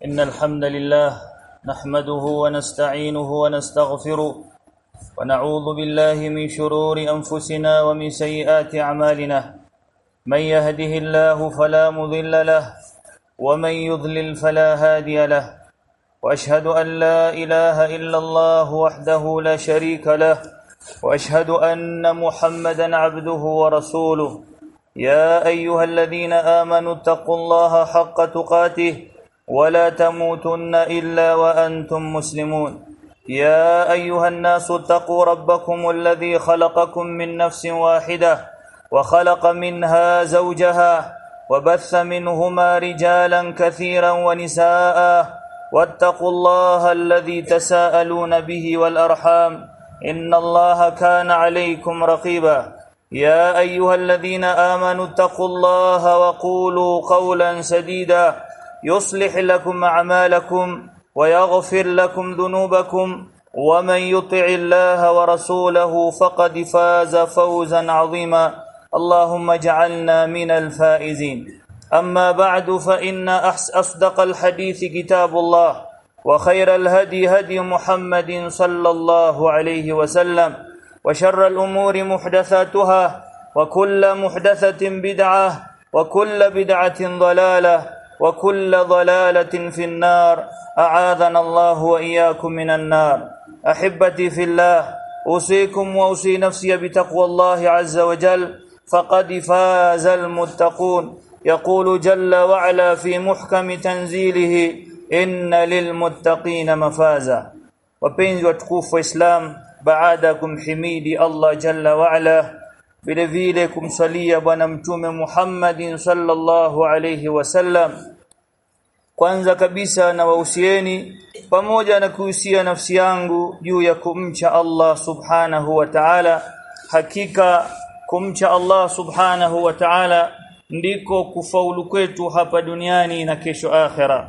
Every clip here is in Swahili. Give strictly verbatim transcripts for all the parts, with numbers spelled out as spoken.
إن الحمد لله نحمده ونستعينه ونستغفره ونعوذ بالله من شرور أنفسنا ومن سيئات أعمالنا من يهده الله فلا مضل له ومن يضلل فلا هادي له وأشهد أن لا إله إلا الله وحده لا شريك له وأشهد أن محمدا عبده ورسوله يا أيها الذين آمنوا اتقوا الله حق تقاته ولا تموتن إلا وأنتم مسلمون يا أيها الناس اتقوا ربكم الذي خلقكم من نفس واحدة وخلق منها زوجها وبث منهما رجالا كثيرا ونساء واتقوا الله الذي تساءلون به والأرحام إن الله كان عليكم رقيبا يا أيها الذين آمنوا اتقوا الله وقولوا قولا سديدا يصلح لكم أعمالكم ويغفر لكم ذنوبكم ومن يطع الله ورسوله فقد فاز فوزا عظيما اللهم اجعلنا من الفائزين أما بعد فإن أصدق الحديث كتاب الله وخير الهدي هدي محمد صلى الله عليه وسلم وشر الأمور محدثاتها وكل محدثة بدعة وكل بدعة ضلالة وكل ضلالة في النار أعاذنا الله وإياكم من النار أحبتي في الله أوصيكم وأوصي نفسي بتقوى الله عز وجل فقد فاز المتقون يقول جل وعلا في محكم تنزيله إن للمتقين مفازا وبين وتكوف إسلام بعدكم حميدي الله جل وعلا vile vile kumsalia bwana mtume Muhammadin sallallahu alayhi wasallam. Kwanza kabisa na wahusieni pamoja na kuhusia nafsi yangu juu ya kumcha Allah subhanahu wa ta'ala. Hakika kumcha Allah subhanahu wa ta'ala ndiko kufaulu kwetu hapa duniani na kesho akhera.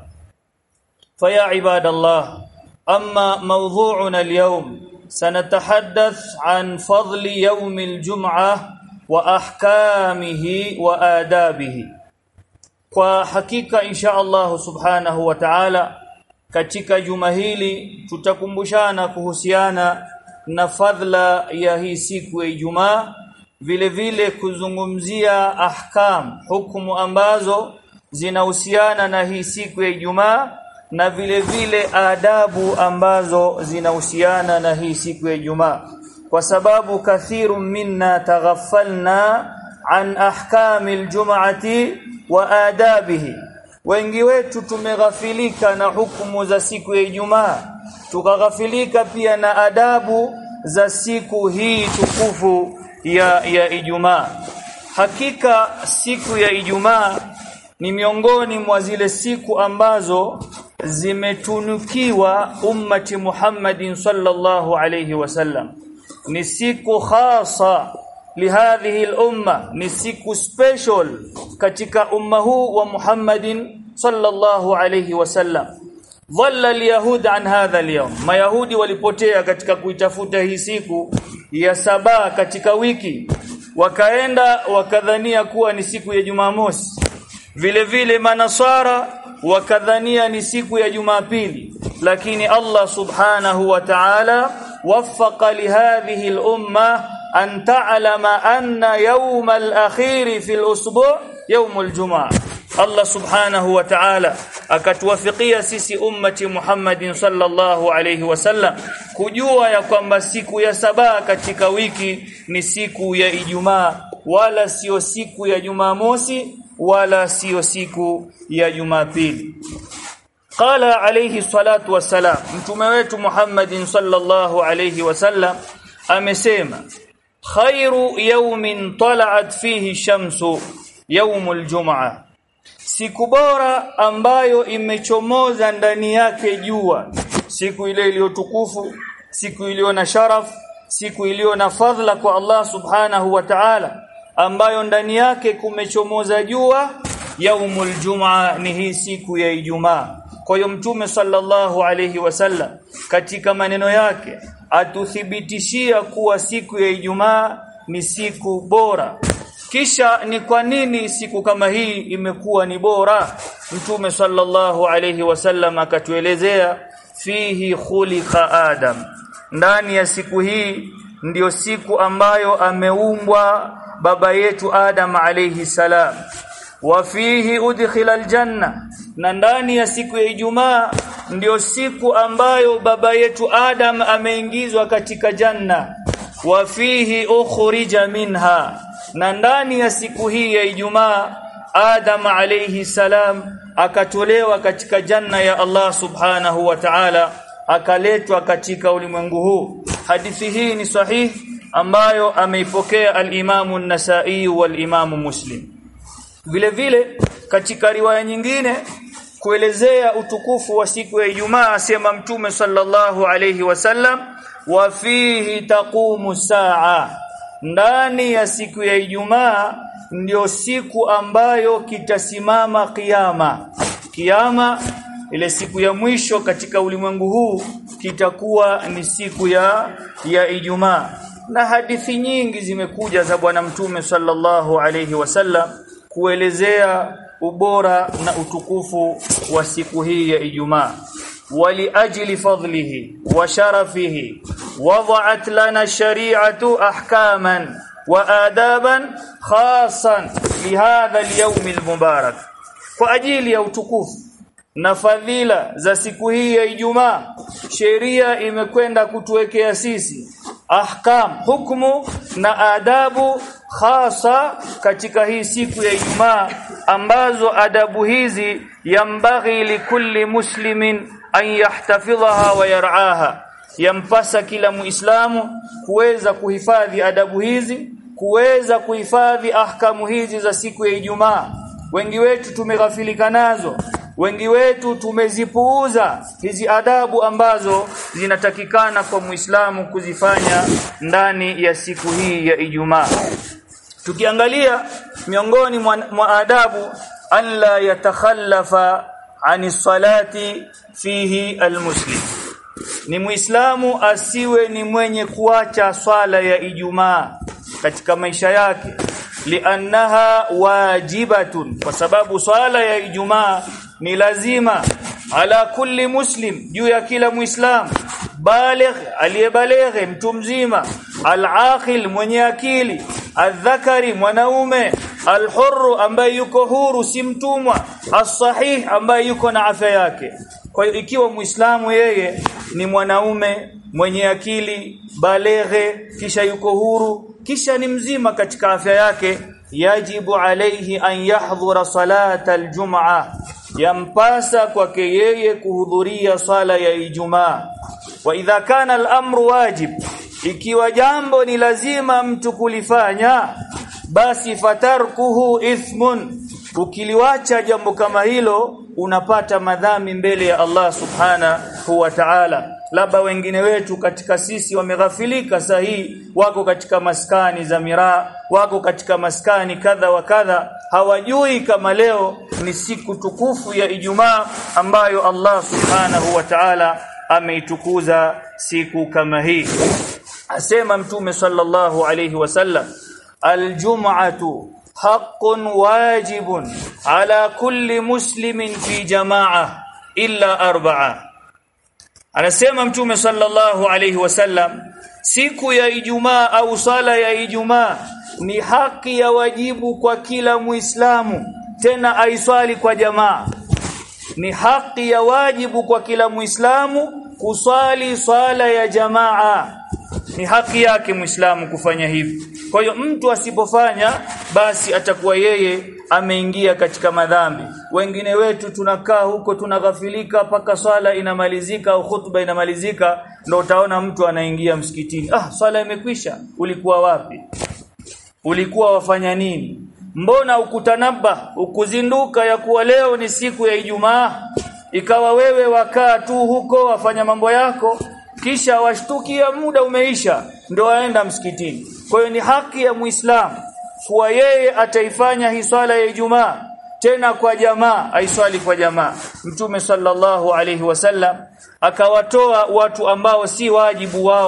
Faya ibadallah, amma mawdhu'una al-yawm سنتحدث عن فضل يوم الجمعة وأحكامه وآدابه. Kwa hakika insha Allah subhanahu wa ta'ala katika juma hili tutakumbushana kuhusiana na fadhila ya hii siku ya Ijumaa, vile vile kuzungumzia ahkam, hukumu ambazo zinahusiana na hii siku ya Ijumaa, na vile vile adabu ambazo zinahusiana na hii siku ya Ijumaa, kwa sababu kathiru minna taghaffalna an ahkamil jum'ati wa adabihi. Wengi wetu tumeghafilika na hukumu za siku ya Ijumaa, tukaghafilika pia na adabu za siku hii tukufu ya ya Ijumaa. Hakika siku ya Ijumaa ni miongoni mwa zile siku ambazo zimetunukiwa ummati Muhammadin sallallahu alayhi wasallam. Ni siku khasa lihadhihi al-umma, ni siku special katika umma huu wa Muhammadin sallallahu alayhi wasallam. Dhalla al-yahud an hadha al-yawm, mayahudi walipotea katika kuitafuta hii siku ya saba katika wiki, wakaenda wakadhania kuwa ni siku ya Jumamosi. Vile vile manasara wakadhania ni siku ya Jumapili, lakini Allah subhanahu wa ta'ala waffaqa lihadhihi al-umma an ta'lama anna yawm al-akhir fi al-usbu' yawm al-jum'ah. Allah subhanahu wa ta'ala akatuwafikia sisi ummati Muhammadin sallallahu alayhi wasallam kujua ya kwamba siku ya saba katika wiki ni siku ya Ijumaa, wala sio siku ya Jumamosi, wala sio siku ya Jumapili. Qala alayhi salatu wassalam, mtume wetu Muhammadin sallallahu alayhi wasallam amesema, khairu yawmin tala'at fihi shamsu yawmul jum'ah, siku bora ambayo imechomoza ndani yake jua, siku ile iliyotukufu, siku iliyo na sharaf, siku iliyo na fadhila kwa Allah subhanahu wa ta'ala, ambayo ndani yake kumechomoza jua, yaumul jumaa, ni hii siku ya Ijumaa. Kwa hiyo mtume sallallahu alayhi wasallam katika maneno yake atuthibitishia kuwa siku ya Ijumaa ni siku bora. Kisha ni kwa nini siku kama hii imekuwa ni bora? Mtume sallallahu alayhi wasallam akatuelezea, fihi khuliqa Adam, ndani ya siku hii ndiyo siku ambayo ameumbwa baba yetu Adam alayhi salam. Wa fihi udkhila aljanna, na ndani ya siku ya Ijumaa ndiyo siku ambayo baba yetu Adam ameingizwa katika janna. Wa fihi ukhrija minha, na ndani ya siku hii ya Ijumaa Adam alayhi salam akatolewa katika janna ya Allah subhanahu wa ta'ala, akaletwa katika ulimwengu huu. Hadithi hii ni sahihi ambayo ameipokea al-Imam an-Nasa'i wal-Imam Muslim. Vile vile katika riwaya nyingine kuelezea utukufu wa siku ya Ijumaa asema Mtume sallallahu alayhi wasallam, wa fihi taqumu saa, ndani ya siku ya Ijumaa ndio siku ambayo kitasimama kiyama. Kiyama, ile siku ya mwisho katika ulimwengu huu, kitakuwa ni siku ya ya Ijumaa. Na hadithi nyingi zimekuja za bwana Mtume sallallahu alayhi wasallam kuelezea ubora na utukufu wa siku hii ya Ijumaa. Wali ajli fadlihi wa sharafihi wada'at lana shari'atu ahkaman wa adaban khasan li hadha al-yawm al-mubarak. Kwa ajili ya utukufu na fadhila za siku hii ya Ijumaa, sheria imekwenda kutuwekea sisi ahkam, hukumu na adabu khasa katika hii siku ya Ijumaa, ambazo adabu hizi yambaghi likulli muslimin an yahtafidhaha wa yar'aha, yampasa kila muislamu kuweza kuhifadhi adabu hizi, kuweza kuhifadhi ahkamu hizi za siku ya Ijumaa. Wengi wetu tumeghafilika nazo, wengi wetu tumezipuuza hizi adabu ambazo zinatakikana kwa muislamu kuzifanya ndani ya siku hii ya Ijumaa. Tukiangalia miongoni mwa adabu, an la yatakhallafa ani salati fihi almuslim, ni muislamu asiwe ni mwenye kuacha swala ya Ijumaa katika maisha yake, liannaha wajibatun, kwa sababu swala ya Ijumaa ni lazima ala kulli muslim, juu ya kila muislamu, baligh, aliyebalighe, mtu mzima, al-aqil, mwenye akili, al-dhakari, mwanaume, al-hurru, ambaye yuko huru si mtumwa, as-sahih, ambaye yuko na afya yake. Kwa hiyo ikiwa muislamu yeye ni mwanaume mwenye akili, balighe, kisha yuko huru, kisha ni mzima katika afya yake, yajibu alayhi an yahdhura salata al-jum'ah, yampasa kwake yeye kuhudhuria sala ya Ijumaa. Wa idha kana al-amru wajib, ikiwa jambo ni lazima mtu kulifanya, basi fatarkuhu ithmun, ukiliwacha jambo kama hilo unapata madhambi mbele ya Allah subhanahu wa ta'ala. Labda wengine wetu katika sisi wameghafilika sahihi, wako katika maskani za miraa, wako katika maskani kadha wa kadha, hawajui kama leo ni siku tukufu ya Ijumaa ambayo Allah subhanahu wa ta'ala ameitukuza siku kama hii. Asema Mtume sallallahu alayhi wasallam, aljum'atu haqqun wajibun ala kulli muslimin fi jama'ah illa arba'a. Anasema Mtume sallallahu alayhi wasallam, siku ya Ijumaa au sala ya Ijumaa ni haki ya wajibu kwa kila muislamu, tena aiswali kwa jamaa. Ni haki ya wajibu kwa kila muislamu kuswali swala ya jamaa, ni haki yake muislamu kufanya hivi. Kwa hiyo mtu asipofanya, basi atakuwa yeye ameingia katika madhambi. Wengine wetu tunakaa huko tunaghafilika paka swala inamalizika au khutba inamalizika, ndio utaona mtu anaingia msikitini. Ah, swala imekwisha, ulikuwa wapi? Ulikuwa wafanya nini? Mbona ukutanaba, ukuzinduka ya kuwa leo ni siku ya Ijumaa, ikawa wewe wakaa tu huko wafanya mambo yako, kisha washtukia muda umeisha ndio aenda msikitini. Kwa hiyo ni haki ya Muislamu kuwa yeye ataifanya hii swala ya Ijumaa, tena kwa jamaa, aiswali kwa jamaa. Mtume sallallahu alayhi wasallam akawatoa watu ambao si wajibu wao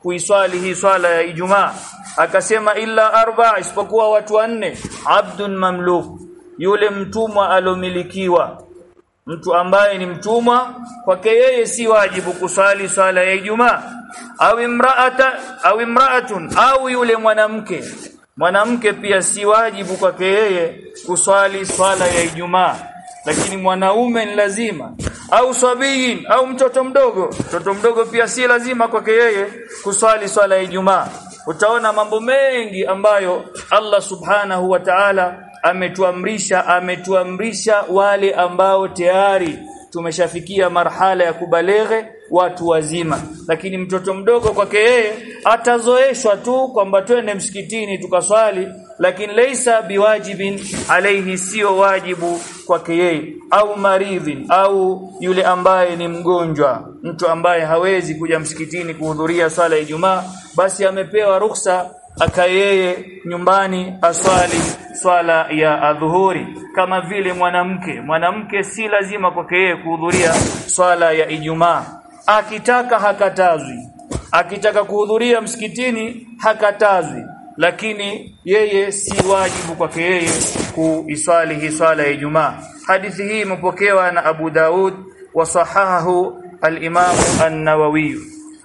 kuiswali hii swala ya Ijumaa. Akasema illa arba, isipokuwa watu wanne. Abdun mamluk, yule mtumwa alomilikiwa. Mtu ambaye ni mtumwa, kwake yeye si wajibu kusali swala ya Ijumaa. Au imraata au imraatun, au yule mwanamke. Mwanamke pia si wajibu kwake yeye kuswali swala ya Ijumaa, lakini mwanaume ni lazima. Au sabiin, au mtoto mdogo. Mtoto mdogo pia si lazima kwake yeye kuswali swala ya Ijumaa. Utaona mambo mengi ambayo Allah subhanahu wa ta'ala ametuamrisha ametuamrisha wale ambao tayari tumeshafikia marhala ya kubaleghe, watu wazima. Lakini mtoto mdogo kwake yeye atazoeshwa tu kwamba twende msikitini tukaswali, lakini laisa biwajibin alayhi, sio wajibu kwake yeye. Au maridhin, au yule ambaye ni mgonjwa, mtu ambaye hawezi kuja msikitini kuhudhuria swala ya Ijumaa, basi amepewa ruhusa akayeye nyumbani aswali swala ya adhuhuri. Kama vile mwanamke, mwanamke si lazima kwake yeye kuhudhuria swala ya Ijumaa. Akitaka hakatazwi, akitaka kuhudhuria msikitini hakatazwi, lakini yeye si wajibu kwake yeye kuiswali hii swala ya Ijumaa. Hadithi hii imepokewa na Abu Daud wa sahahahu al-Imam an-Nawawi.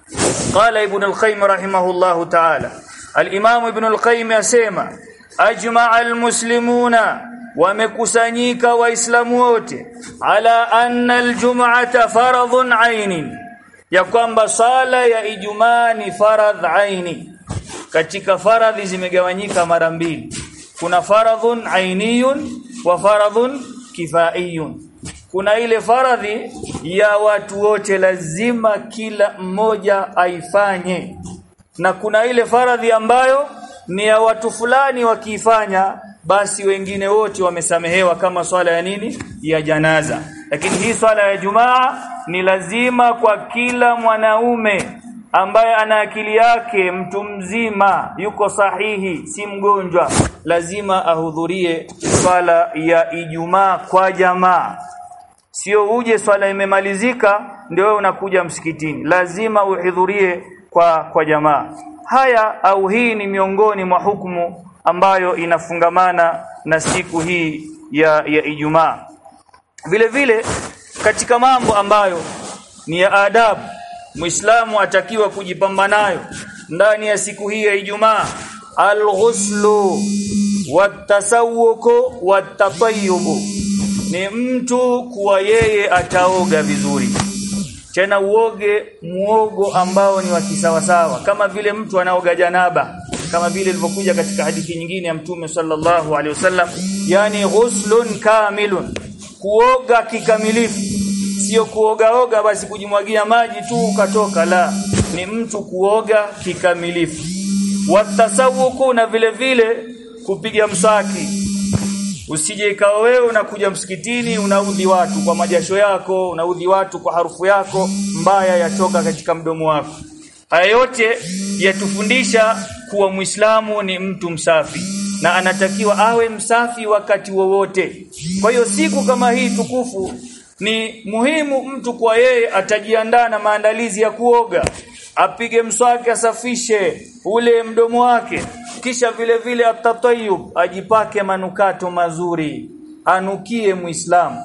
Qala Ibn al-Qayyim rahimahullahu ta'ala, al-Imam Ibn al-Qayyim asema ajma'a al-muslimuna, wamekusanyika waislamu wote, ala anna al-jum'ata faradhun 'ainin, ya kwamba sala ya Ijumaa ni faradh aini. Katika faradhi zimegawanyika mara mbili, kuna faradhun ainiyun wa faradhun kifaiyun. Kuna ile faradhi ya watu wote, lazima kila mmoja aifanye, na kuna ile faradhi ambayo ni ya watu fulani wakiifanya basi wengine wote wamesamehewa, kama swala ya nini, ya janaza. Lakini hii swala ya Ijumaa ni lazima kwa kila mwanaume ambaye ana akili yake, mtu mzima, yuko sahihi, si mgonjwa, lazima ahudhurie swala ya Ijumaa kwa jamaa. Sio uje swala imemalizika ndio wewe unakuja msikitini, lazima uhudhurie kwa kwa jamaa. Haya au hii ni miongoni mwa hukumu ambayo inafungamana na siku hii ya ya Ijumaa. Vile vile katika mambo ambayo ni ya adabu Muislamu atakiwa kujipamba nayo ndani ya siku hii ya Ijumaa, al-ghuslu wat-tasawwuku wat-tatayyubu, ni mtu kuwa yeye ataoga vizuri, tena uoge muogo ambao ni wa kisawasawa, kama vile mtu anaoga janaba, kama vile ilivyokuja katika hadithi nyingine ya Mtume sallallahu alaihi wasallam, yani ghuslun kamilun, kuoga kikamilifu. Sio kuoga oga basi kujimwagia maji tu ukatoka, la, ni mtu kuoga kikamilifu. Watasawuku, na vile vile kupiga mswaki. Usije ikawa wewe unakuja msikitini unaudhi watu kwa majasho yako, unaudhi watu kwa harufu yako mbaya yatoka katika mdomo wako. Haya yote yatufundisha kuwa Muislamu ni mtu msafi na anatakiwa awe msafi wakati wowote. Kwa hiyo siku kama hii tukufu ni muhimu mtu kwa yeye atajiandaa na maandalizi ya kuoga, apige mswaki, asafishe ule mdomo wake, kisha vile vile atatayub, ajipake manukato mazuri, anukie Muislamu.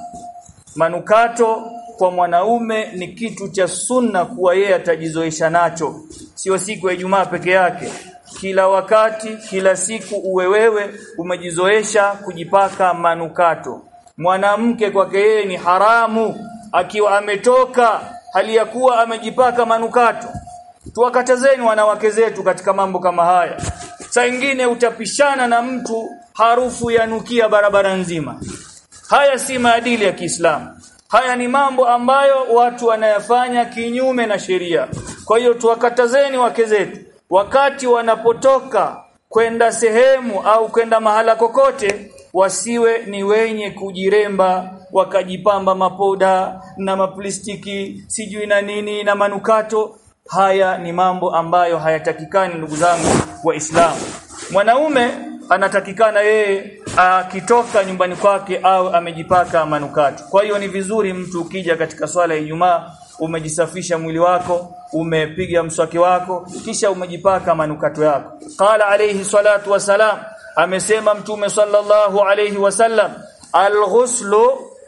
Manukato kwa mwanaume ni kitu cha sunna kuwa yeye atajizoesha nacho, sio siku ya Ijumaa peke yake. Kila wakati, kila siku uwe wewe umejizoesha kujipaka manukato. Mwanamke kwake yeye ni haramu akiwa ametoka hali ya kuwa amejipaka manukato. Tuwakatazeni wanawake zetu katika mambo kama haya. Saa nyingine utapishana na mtu harufu yanukia barabara nzima. Haya si maadili ya Kiislamu. Haya ni mambo ambayo watu wanayafanya kinyume na sheria. Kwa hiyo tuwakatazeni wake zetu wakati wanapotoka kwenda sehemu au kwenda mahala kokote, wasiwe ni wenye kujiremba wakajipamba mapoda na maplastiki sijui na nini na manukato. Haya ni mambo ambayo hayatakikani, ndugu zangu Waislamu. Mwanaume anatakikana yeye akitoka nyumbani kwake au amejipaka manukato. Kwa hiyo ni vizuri mtu ukija katika swala ya Ijumaa umejisafisha mwili wako, umepiga mswaki wako, kisha umejipaka manukato yako. Qala alayhi salatu wasalam, amesema mtume sallallahu alayhi wasallam, al-ghuslu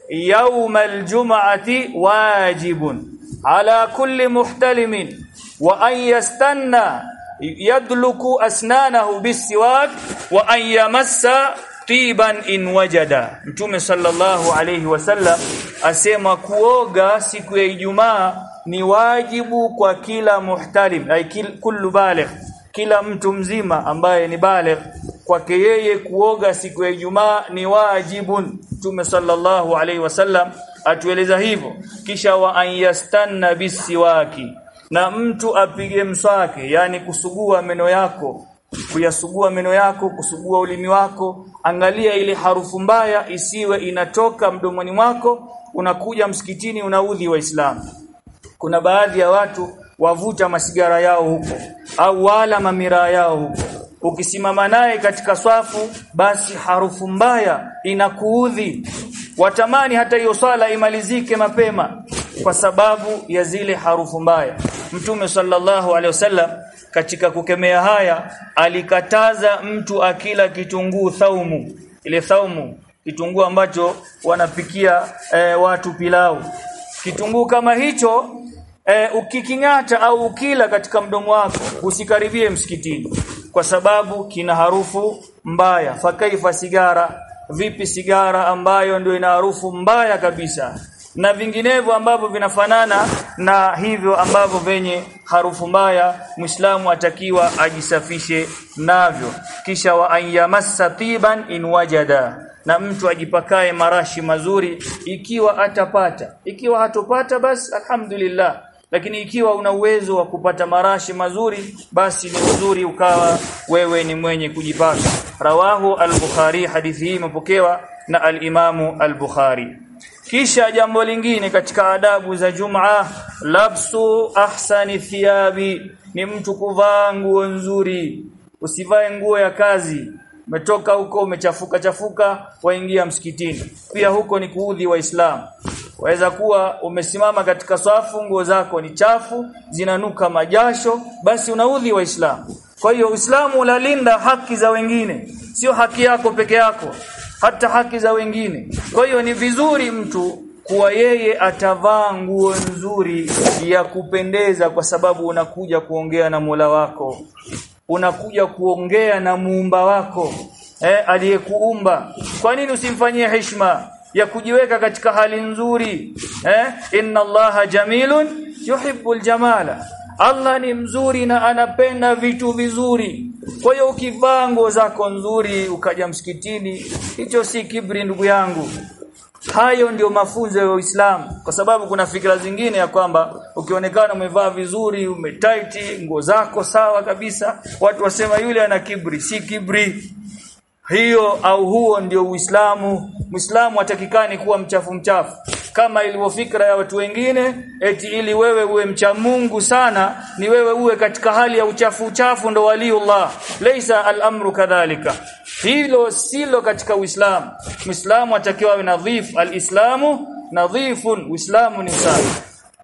yawm al-jum'ati wajibun ala kulli muhtalimin wa an yastanna yadluku asnanahu bisiwak wa an yamassa tiban in wajada. Mtume sallallahu alayhi wasallam asema kuoga siku ya Ijumaa ni wajibu kwa kila muhtalim, ay kullu baligh, kila mtu mzima ambaye ni baligh, kwake yeye kuoga siku ya Ijumaa ni wajibun. Mtume sallallahu alayhi wasallam atueleza hivyo. Kisha wa an yastanna bisiwaki, na mtu apige mswaki, yani kusugua meno yako, kuyasugua meno yako, kusugua ulimi wako. Angalia ile harufu mbaya isiwe inatoka mdomoni mwako, unakuja msikitini unaudhi Waislamu. Kuna baadhi ya watu wavuta masigara yao huko au wala mamira yao huko, ukisimama naye katika swafu basi harufu mbaya inakuudhi, watamani hata hiyo swala imalizike mapema kwa sababu ya zile harufu mbaya. Mtume sallallahu alaihi wasallam katika kukemea haya alikataza mtu akila kitunguu thaumu, ile thaumu kitunguu ambacho wanapikia e, watu pilau. Kitunguu kama hicho e, ukikingata au ukila katika mdomo wako usikaribie msikitini kwa sababu kina harufu mbaya. Fakaifa sigara, vipi sigara ambayo ndio ina harufu mbaya kabisa, na vinginevyo ambavyo vinafanana na hivyo ambavyo venye harufu mbaya. Muislamu atakiwa ajisafishe navyo. Kisha wa ayyamassa tiban in wajada, na mtu ajipakae marashi mazuri ikiwa atapata. Ikiwa hatopata basi alhamdulillah, lakini ikiwa una uwezo wa kupata marashi mazuri basi ni uzuri ukawa wewe ni mwenye kujipaka. Rawahu al-Bukhari, hadithi hii imepokewa na al-Imamu al-Bukhari. Kisha jambo lingine katika adabu za Jumaa, labsu ahsani thiyabi, ni mtu kuvaa nguo nzuri. Usivae nguo ya kazi, umetoka huko umechafuka chafuka waingia msikitini, pia huko ni kuudhi Waislamu. Waweza kuwa umesimama katika swafu, nguo zako ni chafu, zinanuka majasho, basi unaudhi Waislamu. Kwa hiyo Uislamu unalinda haki za wengine, sio haki yako peke yako, hata haki za wengine. Kwa hiyo ni vizuri mtu kuwa yeye atavaa nguo nzuri ya kupendeza, kwa sababu unakuja kuongea na Mola wako, unakuja kuongea na muumba wako eh, aliyekuumba. Kwa nini usimfanyie heshima ya kujiweka katika hali nzuri eh? Inna Allaha jamilun yuhibbul jamala, Allah ni mzuri na anapenda vitu vizuri. Kwa hiyo ukivaa nguo zako nzuri ukaja msikitini, hicho si kibri ndugu yangu. Hayo ndio mafunzo ya Uislamu, kwa sababu kuna fikra zingine ya kwamba ukionekana umevaa vizuri, umetight, nguo zako sawa kabisa, watu wasema yule ana kibri. Si kibri hiyo au huo ndio Uislamu. Muislamu hatakikani kuwa mchafu mchafu kama ilivyo fikra ya watu wengine, eti ili wewe uwe mcha Mungu sana ni wewe uwe katika hali ya uchafu uchafu ndo waliullah. Laysa al-amru kadhalika, hilo silo katika Uislamu. Muislamu atakiwa awe nadhif, al-islamu nadhifun, Uislamu ni safi.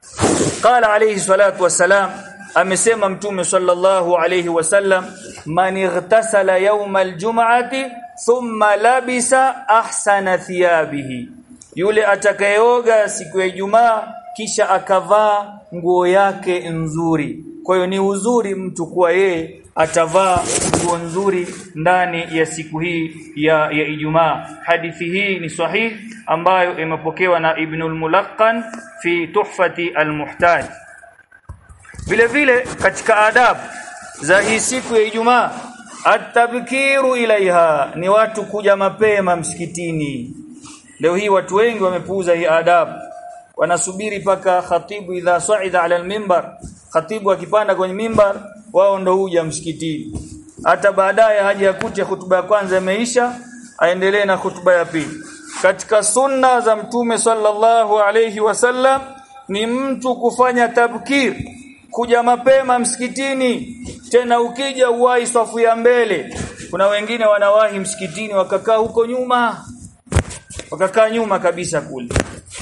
Qala alayhi salatu wassalam, amesema Mtume sallallahu alayhi wasallam, man ightasala yawm al-jum'ati thumma labisa ahsana thiyabihi, yule atakayeoga siku ya Ijumaa kisha akavaa nguo yake nzuri. Kwa hiyo ni uzuri mtu kuwa yeye atavaa nguo nzuri ndani ya siku hii ya, ya Ijumaa. Hadithi hii ni sahihi ambayo imepokewa na Ibn al-Mulaqqan fi Tuhfati al-Muhtaj. Vile vile katika adabu za hii siku ya Ijumaa, at-tabkiru ilaiha, ni watu kuja mapema msikitini. Leo hii watu wengi wamepuuza hii adabu, wanasubiri paka khatibu idha sa'ida ala al-minbar, khatibu akipanda kwenye mimbar wao ndo huja msikitini. Hata baadaye haja yakute hutuba ya kwanza imeisha, aendelee na hutuba ya pili. Katika sunna za Mtume sallallahu alayhi wasallam ni mtu kufanya tabkir, kuja mapema msikitini. Tena ukija uwahi safu ya mbele. Kuna wengine wanawahi msikitini wakakaa huko nyuma, wakakaa nyuma kabisa kule.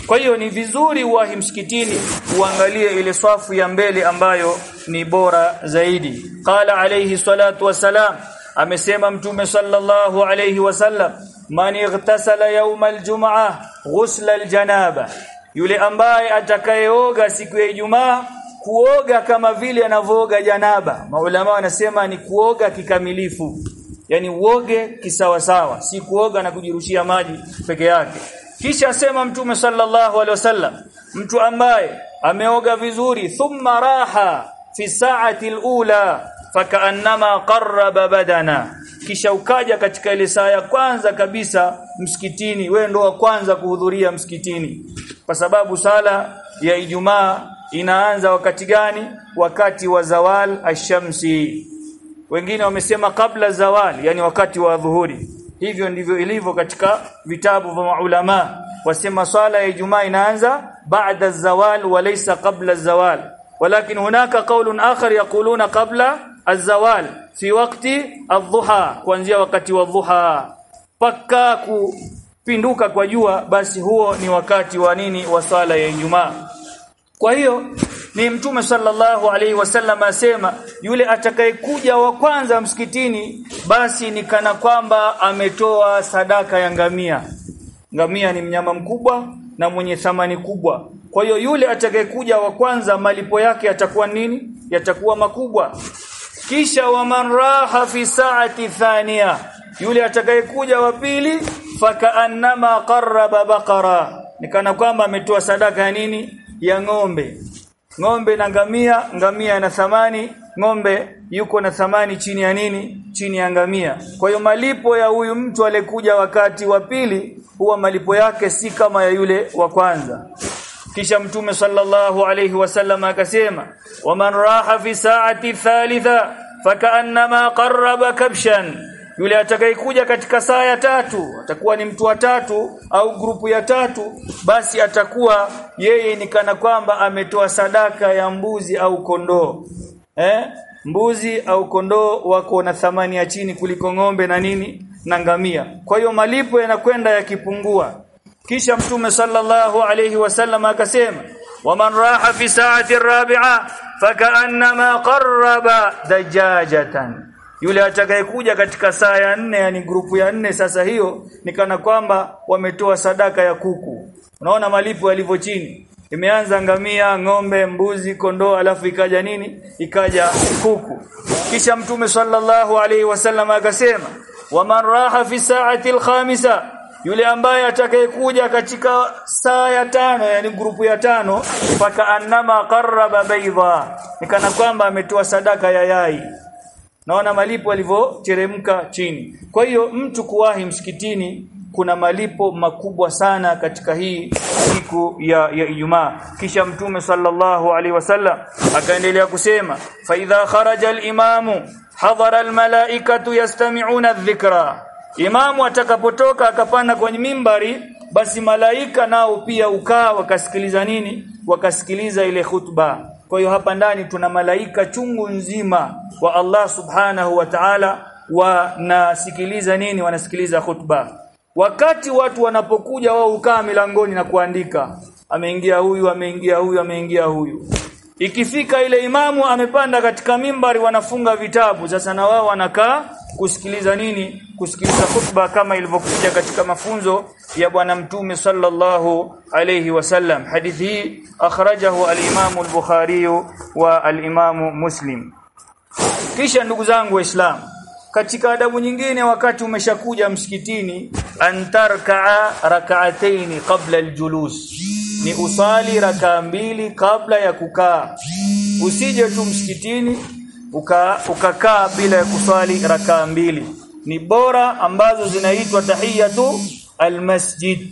Kwa hiyo ni vizuri uwahi msikitini uangalie ile swafu ya mbele ambayo ni bora zaidi. Qala alayhi salatu wasalam, amesema mtume sallallahu alayhi wasallam, man ightasala yawm aljum'ah ghusla aljanaba, yule ambaye atakayeoga siku ya Ijumaa kuoga kama vile anavooga janaba. Maulama wanasema ni kuoga kikamilifu, yani uoge kisawa sawa, si kuoga na kujirushia maji peke yake. Kisha asema mtume sallallahu alaihi wasallam, mtu ambaye ameoga vizuri thumma raha fi sa'ati al-ula fakaannama qarraba badana, kisha ukaja katika ile saa ya kwanza kabisa msikitini, wewe ndo wa kwanza kuhudhuria msikitini, kwa sababu sala ya Ijumaa inaanza wakati gani? Wakati wa zawal ash-shamsi. Wengine wamesema kabla zawal, yani wakati wa dhuhuri. Hivyo ndivyo ilivyo katika vitabu vya maulama, wasema swala ya Ijumaa inaanza baada az-zawal wa laysa qabla az-zawal. Walakin hunaka qaulun akhar yaquluna qabla az-zawal fi waqti adh-dhuha, kuanzia wakati wa dhuha paka kupinduka kwa jua, basi huo ni wakati wa nini? Wa swala ya Ijumaa. Kwa hiyo ni mtume sallallahu alaihi wasallam asema, yule atakayekuja wa kwanza msikitini basi ni kana kwamba ametoa sadaka ya ngamia. Ngamia ni mnyama mkubwa na mwenye thamani kubwa. Kwa hiyo yule atakayekuja wa kwanza malipo yake yatakuwa nini? Yatakuwa makubwa. Kisha wa man raha fi sa'ati thaniya, yule atakayekuja wa pili fakaannama qarraba baqara, ni kana kwamba ametoa sadaka ya nini? Ya ng'ombe. Ng'ombe na ngamia, ngamia na thamani, ng'ombe yuko na thamani chini ya nini? Chini ya ngamia. Kwa hiyo malipo ya huyu mtu aliyekuja wakati wa pili huwa malipo yake si kama ya yule wa kwanza. Kisha mtume sallallahu alayhi wasallam akasema, wa man raha fi sa'ati thalitha fakaannama qarraba kabshan, yule atakayekuja katika saa ya tatu, atakuwa ni mtu wa tatu au grupu ya tatu, basi atakuwa yeye ni kana kwamba ametoa sadaka ya mbuzi au kondoo. Eh? Mbuzi au kondoo wako na thamani ya chini kuliko ng'ombe na nini? Na ngamia. Kwa hiyo malipo yanakwenda yakipungua. Kisha mtume sallallahu alayhi wasallam akasema, wa man raha fi sa'ati ar-rabi'a fakaannama qarraba dajajatan, yule atakayekuja katika saa ya nne, yani grupu ya nne, sasa hiyo ni kana kwamba wametoa sadaka ya kuku. Unaona malipo yalivyo chini. Imeanza ngamia, ng'ombe, mbuzi, kondoo, alafu ikaja nini? Ikaja kuku. Kisha mtume sallallahu alaihi wasallam akasema, wa man raha fi sa'ati al-khamisa, yule ambaye atakayekuja katika saa ya tano, yani grupu ya tano, faka annama qarraba bayda, ni kana kwamba ametoa sadaka ya yai. Naona malipo yalivyoteremka chini. Kwa hiyo mtu kuwahi msikitini kuna malipo makubwa sana katika hii siku ya, ya Ijumaa. Kisha mtume sallallahu alaihi wasallam akaendelea kusema, fa idha kharaja al-imamu hadhara al-malaikatu yastami'una adh-dhikra, imamu atakapotoka akapanda kwenye mimbari, basi malaika nao pia ukaa wakasikiliza nini? Wakasikiliza ile khutba. Kwa hiyo hapa ndani tuna malaika chungu nzima wa Allah subhanahu wa ta'ala wanasikiliza nini? Wanasikiliza khutba. Wakati watu wanapokuja wao ukaa milangoni na kuandika, ameingia huyu, ameingia huyu, ameingia huyu. Ikifika ile imamu amepanda katika mimbari, wanafunga vitabu. Sasa na wao wanakaa kusikiliza nini? Kusikiliza khutba, kama ilivyokuja katika mafunzo ya bwana mtume sallallahu alayhi wasallam. Hadithi hii akhrajahu al-Imam al-Bukhari wa al-Imam Muslim. Kisha ndugu zangu waislamu, katika adabu nyingine, wakati umeshakuja msikitini, antarkaa rak'atayn qabla al-julus, ni usali raka mbili kabla ya kukaa. Usije tu msikitini uka ukakaa bila ya kusali raka mbili. Ni bora ambazo zinaitwa tahiyatu almasjid.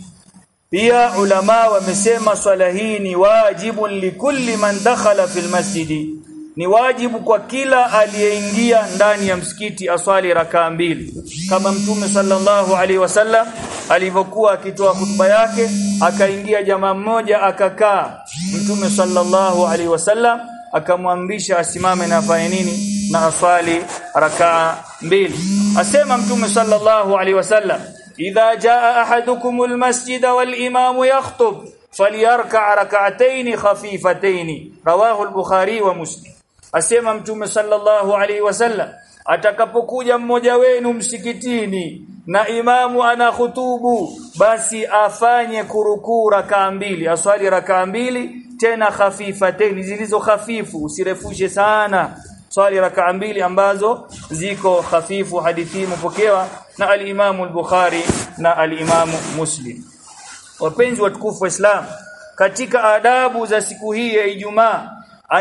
Pia ulama wamesema swala hii ni wajibu likulli man dakhala fil masjid, ni wajibu kwa kila aliyeingia ndani ya msikiti aswali raka mbili, kama mtume sallallahu alaihi wasallam alivyokuwa akitoa hutuba yake, akaingia jamaa mmoja akakaa, mtume sallallahu alaihi wasallam akamwamrisha asimame na afanye nini? Na aswali rakaa mbili. Asema mtume sallallahu alaihi wasallam, idha jaa ahadukumul masjida wal imamu yakhutub falyarka rak'atayn khafifatayn rawahu al-Bukhari wa Muslim. Asema Mtume sallallahu alaihi wasallam, atakapokuja mmoja wenu msikitini na imamu ana khutubu, basi afanye kurukuu rakaa mbili, aswali rakaa mbili tena khafifateni, zilizo khafifu, usirefushe sana. Swali rakaa mbili ambazo ziko khafifu. Hadithi mpokewa na al-Imam al-Bukhari na al-Imam Muslim. Wapenzi watukufu wa Islam, katika adabu za siku hii ya Ijumaa,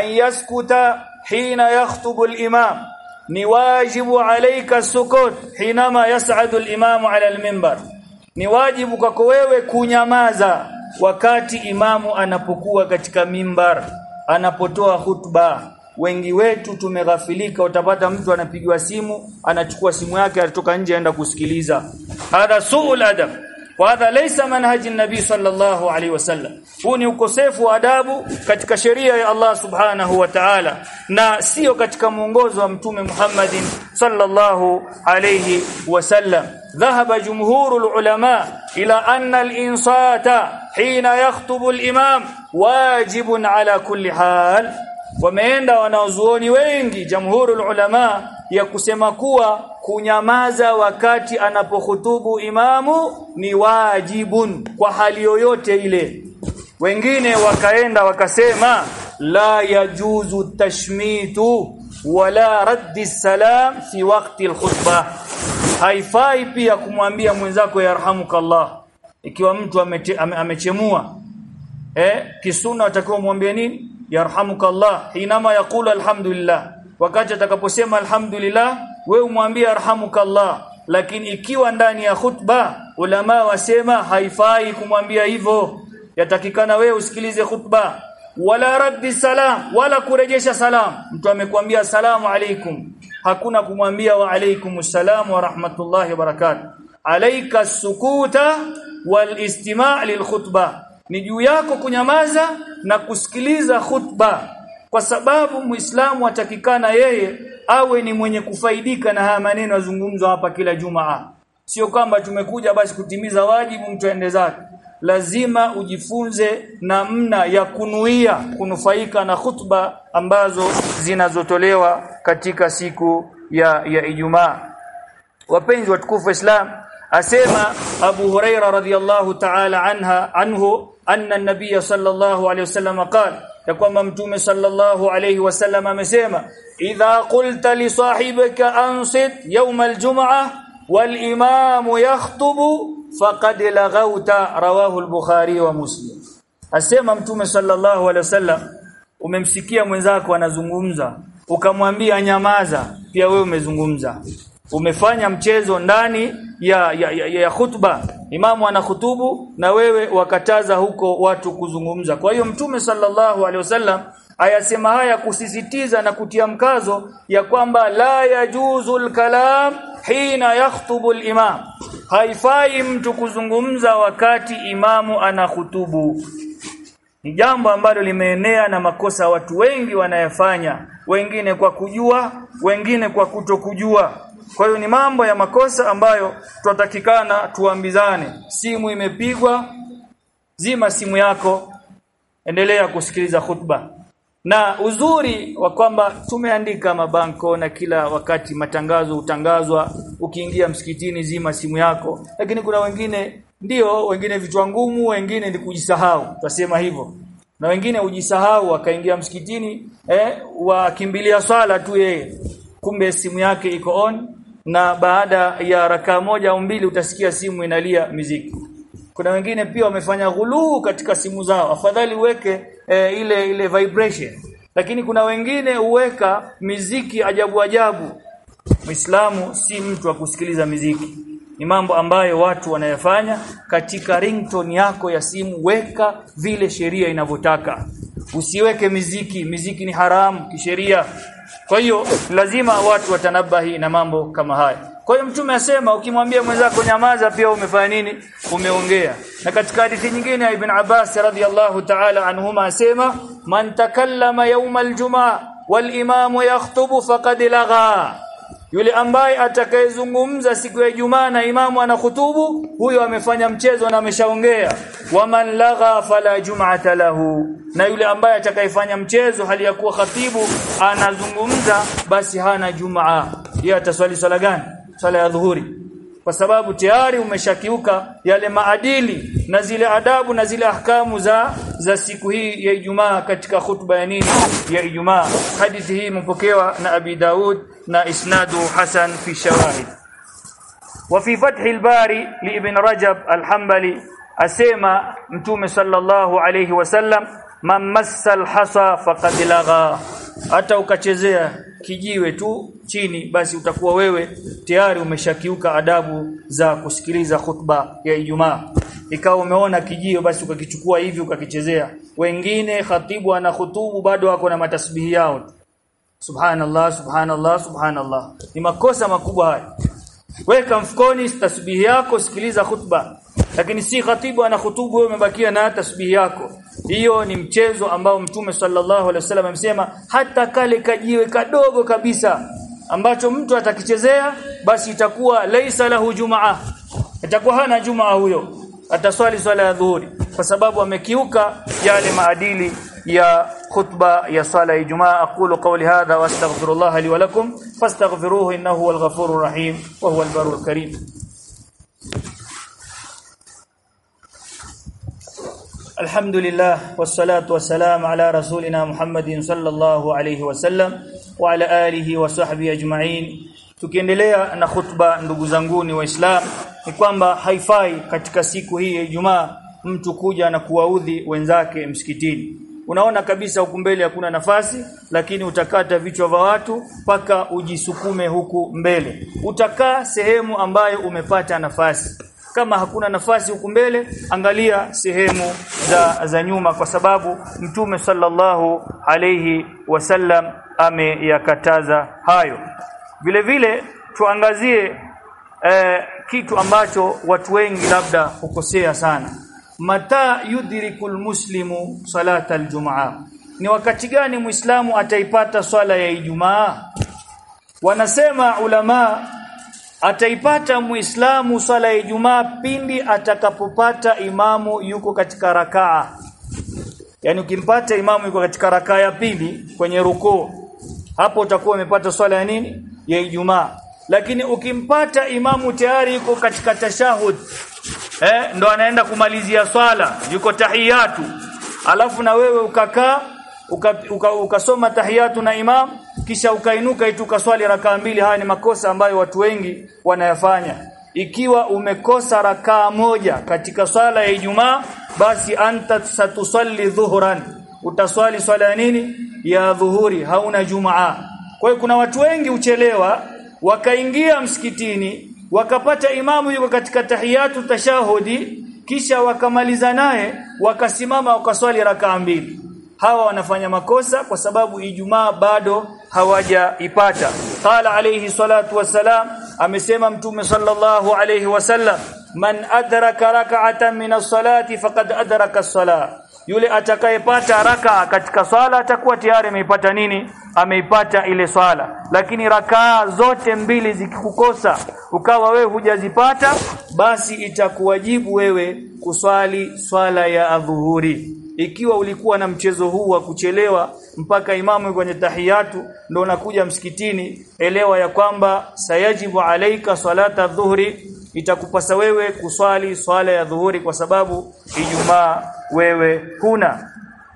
ayaskuta hina yakhutubu al-imam, ni wajibu alayka sukut hinama yas'adu al-imam ala al-minbar. Ni wajibu kwako wewe kunyamaza wakati imamu anapokuwa katika mimbar, anapotoa khutba. Wengi wetu tumeghafilika, utapata mtu anapigiwa simu, anachukua simu yake atoka nje aenda kusikiliza. Hada su'ul adab wa hadha laysa manhaji an-nabi sallallahu alayhi wasallam. Huu ni ukosefu wa adabu katika sheria ya Allah subhanahu wa ta'ala, na sio katika mwongozo wa Mtume Muhammadin sallallahu alayhi wasallam. Dhahaba jumhurul ulama ila anna al-insata hina yakhutubu al-imam wajibun ala kulli hal. Wameenda wanazuoni wengi jamhurul ulama ya kusema kuwa kunyamaza wakati anapokhutubu imamu ni wajibun kwa hali yoyote ile. Wengine wakaenda wakasema la yajuzu tashmitu wala raddi salam fi waqti al-khutbah. Haifai pia kumwambia mwenzako yarhamukallah ikiwa mtu amechemua. Eh, kisuna atakiwa mwambie nini? Yarhamukallah hinama yaqulu alhamdulillah. Wakati atakaposema alhamdulillah, wewe umwambie yarhamukallah. Lakini ikiwa ndani ya khutba, ulama wasema haifai kumwambia hivyo. Yatakikana wewe usikilize khutba. Wala raddi salam, wala kurejesha salam. Mtu amekwambia salamu alaykum, hakuna kumwambia wa alaykumus salam wa rahmatullahi wa barakatuh. Alayka sukuta wal istima' lil khutbah. Ni juu yako kunyamaza na kusikiliza khutba, kwa sababu Muislamu atakikana yeye awe ni mwenye kufaidika na haya maneno yazungumzwa hapa kila Jumaa. Sio kwamba tumekuja basi kutimiza wajibu mtu aende zake. Lazima ujifunze namna ya kunuia kunufaika na khutba ambazo zinazotolewa katika siku ya ya Ijumaa. Wapenzi watukufu Islam, asema Abu Huraira radhiyallahu ta'ala anha anhu anna an-nabiy sallallahu alayhi wasallam qala, ya kwamba Mtume sallallahu alayhi wasallam amesema, idha qulta li sahibika ansit yawm al-jum'ah wal imam yakhutubu faqad laghawta, rawahu al-Bukhari wa Muslim. Asema Mtume sallallahu alayhi wasallam, umemsikia mwenzako anazungumza ukamwambia nyamaza, pia wewe umezungumza. Umefanya mchezo ndani ya ya, ya, ya khutba. Imamu anakhutubu na wewe wakataza huko watu kuzungumza. Kwa hiyo Mtume sallallahu alaihi wasallam ayasema haya kusisitiza na kutia mkazo ya kwamba la yajuzul kalam hina yakhutubu al-imam. Haifai mtu kuzungumza wakati imamu anakhutubu. Ni jambo ambalo limeenea na makosa watu wengi wanayafanya, wengine kwa kujua, wengine kwa kutokujua. Kwa hiyo ni mambo ya makosa ambayo tunatakikana tuambizane. Simu imepigwa, zima simu yako, endelea kusikiliza khutba. Na uzuri wa kwamba tumeandika mabanko na kila wakati matangazo utangazwa, ukiingia msikitini zima simu yako. Lakini kuna wengine ndio, wengine vichwa ngumu, wengine ni kujisahau, tutasema hivyo. Na wengine hujisahau akaingia msikitini eh wakimbilia swala tu yeye, kumbe simu yake iko on, na baada ya raka moja au mbili utasikia simu inalia muziki. Kuna wengine pia wamefanya ghuluu katika simu zao, afadhali uweke e, ile ile vibration. Lakini kuna wengine uweka muziki ajabu ajabu. Muislamu si mtu wa kusikiliza muziki. Ni mambo ambayo watu wanayafanya katika ringtone yako ya simu. Weka vile sheria inavyotaka. Usiweke muziki, muziki ni haramu kisheria. Kwa hiyo lazima watu watanabahi na mambo kama haya. Kwa hiyo Mtume asema ukimwambia mwenzako nyamaza, pia umefanya nini? Umeongea. Na katika hadithi nyingine ya Ibn Abbas radhiyallahu ta'ala anhuma asema, man takallama yawm al-jum'a wal imam yakhutubu faqad lagha. Yule ambaye atakayezungumza siku ya Ijumaa na imamu anahutubu, huyo amefanya mchezo na ameshaongea. Waman lagha fala jum'ata lahu, na yule ambaye atakayefanya mchezo hali ya kuwa khatibu anazungumza, basi hana Jumaa. Yeye ataswali swala gani? Swala ya dhuhuri, kwa sababu tayari umeshakiuka yale maadili na zile adabu na zile ahkamu za za siku hii ya Ijumaa katika khutba ya nini ya Ijumaa. Hadithi hii mpokewa na Abi Daud na isnadu hasan fi shawahid. Wa fi Fath al-Bari li Ibn Rajab al-Hanbali asema Mtume sallallahu alayhi wasallam, man massa al-hasa faqad lagha, hata ukachezea kijiwe tu chini, basi utakuwa wewe tayari umeshakiuka adabu za kusikiliza khutba ya Ijumaa. Ikawa umeona kijiwe, basi ukakichukua hivi ukakichezea. Wengine khatibu ana khutubu bado wako na matasbihi yao, subhanallah subhanallah subhanallah. Ni makosa makubwa haya. Weka mfukoni tasbihi yako, sikiliza khutba, lakini si khatibu ana khutubu wewe umebakia na tasbihi yako. Hiyo ni mchezo ambao Mtume sallallahu alaihi wasallam amesema hata kale kajiwe kadogo kabisa ambacho mtu atakichezea, basi itakuwa laisa lahu jumaa, itakuwa hana jumaa huyo, ataswali swala ya dhuhuri kwa sababu amekiuka yale maadili ya khutba ya swala ya Ijumaa. Aqulu qawli hadha wa astaghfirullah li wa lakum fastaghfiruhu innahu huwal ghafurur rahim wa huwal barur karim. Alhamdulillah wassalatu wassalamu ala rasulina Muhammadin sallallahu alayhi wasallam wa ala alihi wa sahbihi ajma'in. Tukiendelea na khutba, ndugu zangu ni Waislam, ni kwamba haifai katika siku hii ya Ijumaa mtu kuja na kuwaudhi wenzake msikitini. Unaona kabisa huku mbele hakuna nafasi, lakini utakata vichwa vya watu paka ujisukume huku mbele. Utakaa sehemu ambayo umepata nafasi. Kama hakuna nafasi huku mbele, angalia sehemu za za nyuma, kwa sababu Mtume sallallahu alayhi wasallam ameyakataza hayo. Vile vile tuangazie eh, kitu ambacho watu wengi labda hukosea sana. Mata yudrikul muslimu salata aljumaa, ni wakati gani muislamu ataipata swala ya Ijumaa? Wanasema ulama, ataipata muislamu swala ya Ijumaa pindi atakapopata imamu yuko katika rakaa. Yani ukimpata imamu yuko katika rakaa ya pili kwenye rukuu, hapo utakuwa umepata swala ya nini ya Ijumaa. Lakini ukimpata imamu tayari yuko katika tashahud, eh ndo anaenda kumalizia swala, yuko tahiyatu, alafu na wewe ukakaa ukasoma uka, uka tahiyatu na imam, kisha ukainuka itu ukaswali rakaa mbili, haya ni makosa ambayo watu wengi wanayafanya. Ikiwa umekosa rakaa moja katika swala ya Ijumaa, basi anta satusalli dhuhran, utaswali swala ya nini ya dhuhuri, hauna Jumaa. Kwa hiyo kuna watu wengi uchelewa, wakaingia msikitini wakapata imamu yuko katika tahiyatu tashahudi, kisha wakamaliza naye wakasimama wakaswali rakaa mbili. Hawa wanafanya makosa kwa sababu Ijumaa bado hawajaipata. Qala alayhi salatu wassalam, amesema Mtume sallallahu alayhi wasallam, man adraka rak'atan min as-salati faqad adraka as-salah, yule atakayepata rakaa katika swala atakuwa tayari ameipata nini, ameipata ile swala. Lakini rakaa zote mbili zikikukosa ukawa wewe hujazipata, basi itakuwajibu wewe kuswali swala ya adhuhuri. Ikiwa ulikuwa na mchezo huu wa kuchelewa mpaka imamu kwenye tahiyatu ndio unakuja msikitini, elewa ya kwamba sayajibu alaika salata adhuhuri, itakupasa wewe kuswali swala ya dhuhuri kwa sababu Ijumaa wewe huna.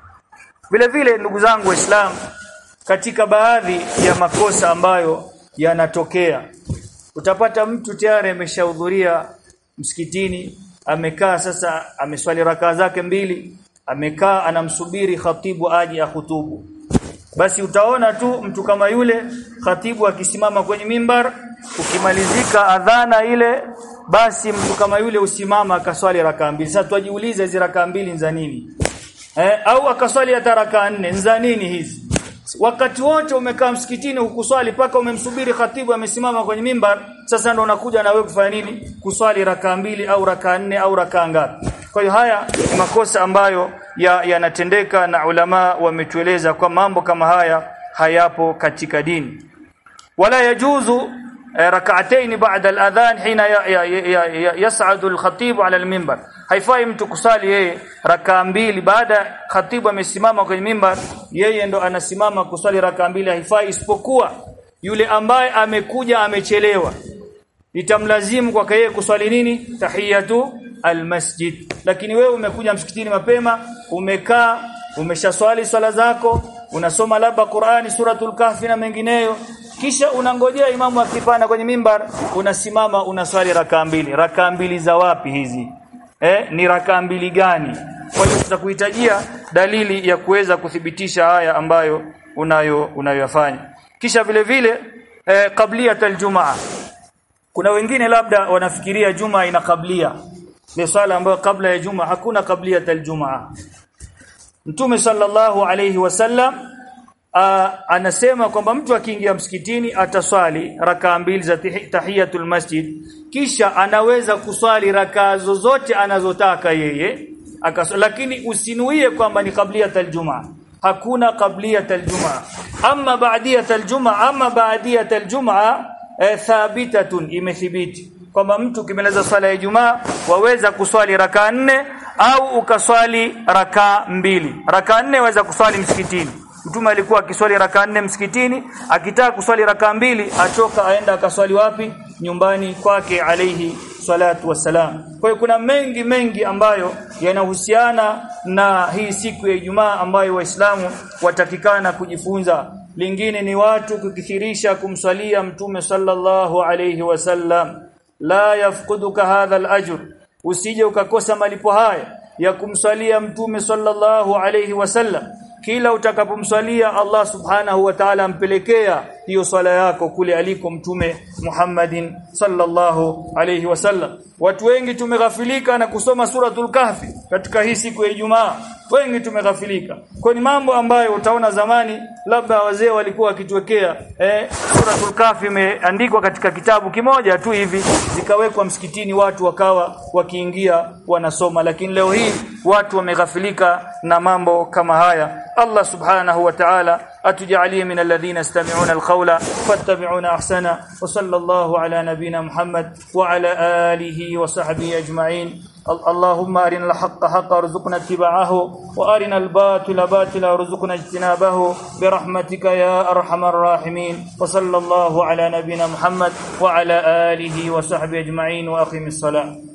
Vile vile ndugu zangu Waislamu, katika baadhi ya makosa ambayo yanatokea, utapata mtu tayari ameshahudhuria msikitini, amekaa sasa, ameswali rakaa zake mbili, amekaa anamsubiri khatibu aje ahutubu. Basi utaona tu mtu kama yule khatibu akisimama kwenye mimbar, ukimalizika adhana ile, basi mtu kama yule usimama akaswali rakaa mbili. Sasa tujiulize hizi rakaa mbili za nini? Eh, au akaswali hata rakaa nne za nini hizi? Wakati wote umekaa msikitini ukuswali paka umemsubiri khatibu amesimama kwenye mimbar, sasa ndo unakuja na wewe kufanya nini? Kuswali rakaa mbili au rakaa nne au rakaa ngapi? Kwa hiyo haya ni makosa ambayo yanatendeka ya na ulama wametueleza kwa mambo kama haya hayapo katika dini. Wala yajuzu rak'atayn ba'da al-adhan hina yas'adu al-khatib 'ala al-minbar. Haifai mtu kusali yeye raka mbili baada khatibu amesimama kwenye mimbar, yeye ndo anasimama kusali raka mbili, haifai, isipokuwa yule ambaye amekuja amechelewa itamlazimu kwa yeye kuswali nini? Tahiyatu almasjid. Lakini wewe umekuja msikitini mapema, umekaa, umeshaswali swala zako, unasoma labda Qur'ani, suratul Kahfi na mengineyo, kisha unangojea imamu akipanda kwenye mimbar, unasimama unaswali raka mbili. Raka mbili za wapi hizi? Eh, ni raka mbili gani? Kwa hiyo tutakuhitajia dalili ya kuweza kuthibitisha haya ambayo unayo unayoyafanya. Kisha vile vile eh, qabliyat aljumaa. Kuna wengine labda wanafikiria Jumaa ina kablia. Ni swala ambayo kabla ya Jumaa hakuna qabliyat aljumaa. Mtume sallallahu alayhi wasallam anasema kwamba mtu akiingia msikitini ataswali raka mbili za tahiyatul masjid, kisha anaweza kuswali raka zozote anazotaka yeye akaswali, lakini usinuie kwamba ni qabliyat aljumaa. Hakuna qabliyat aljumaa. Amma ba'diyat aljumaa, amma ba'diyat aljumaa eh, thabitatun, imethibiti kwamba mtu kimaliza swala ya Ijumaa waweza kuswali raka nne au ukaswali raka mbili. Raka nne waweza kuswali msikitini. Mtume alikuwa akiswali raka nne msikitini, akitaka kuswali raka mbili achoka aenda akaswali wapi? Nyumbani kwake alayhi salatu wassalam. Kwa hiyo kuna mengi mengi ambayo yanahusiana na hii siku ya Ijumaa ambayo Waislamu watakikana kujifunza. Lingine ni watu kukithirisha kumswalia Mtume sallallahu alayhi wasallam. La yafquduka hadha al-ajr, usije ukakosa malipo haya ya kumswalia Mtume sallallahu alayhi wasallam. Kila utakapomswalia Allah subhanahu wa ta'ala ampelekea hiyo swala yako kule aliko Mtume Muhammadin sallallahu alayhi wasallam. Watu wengi tumeghafilika na kusoma suratul Kahfi katika hii siku ya Ijumaa. Wengi tumeghafilika. Kwa ni mambo ambayo utaona zamani labda wazee walikuwa wakituwekea eh, suratul Kahfi imeandikwa katika kitabu kimoja tu hivi, zikawekwa msikitini, watu wakawa wakiingia wanasoma. Lakini leo hii watu wameghafilika na mambo kama haya. Allah subhanahu wa ta'ala atujalie min alladhina yastami'una alqawla fattabi'una ahsana, wa sallallahu ala nabiyyina Muhammad wa ala alihi wa sahbihi ajma'in. اللهم أرنا الحق حقا وارزقنا اتباعه وأرنا الباطل باطلا وارزقنا اجتنابه برحمتك يا أرحم الراحمين. وصلى الله على نبينا محمد وعلى آله وصحبه أجمعين وأقم الصلاة.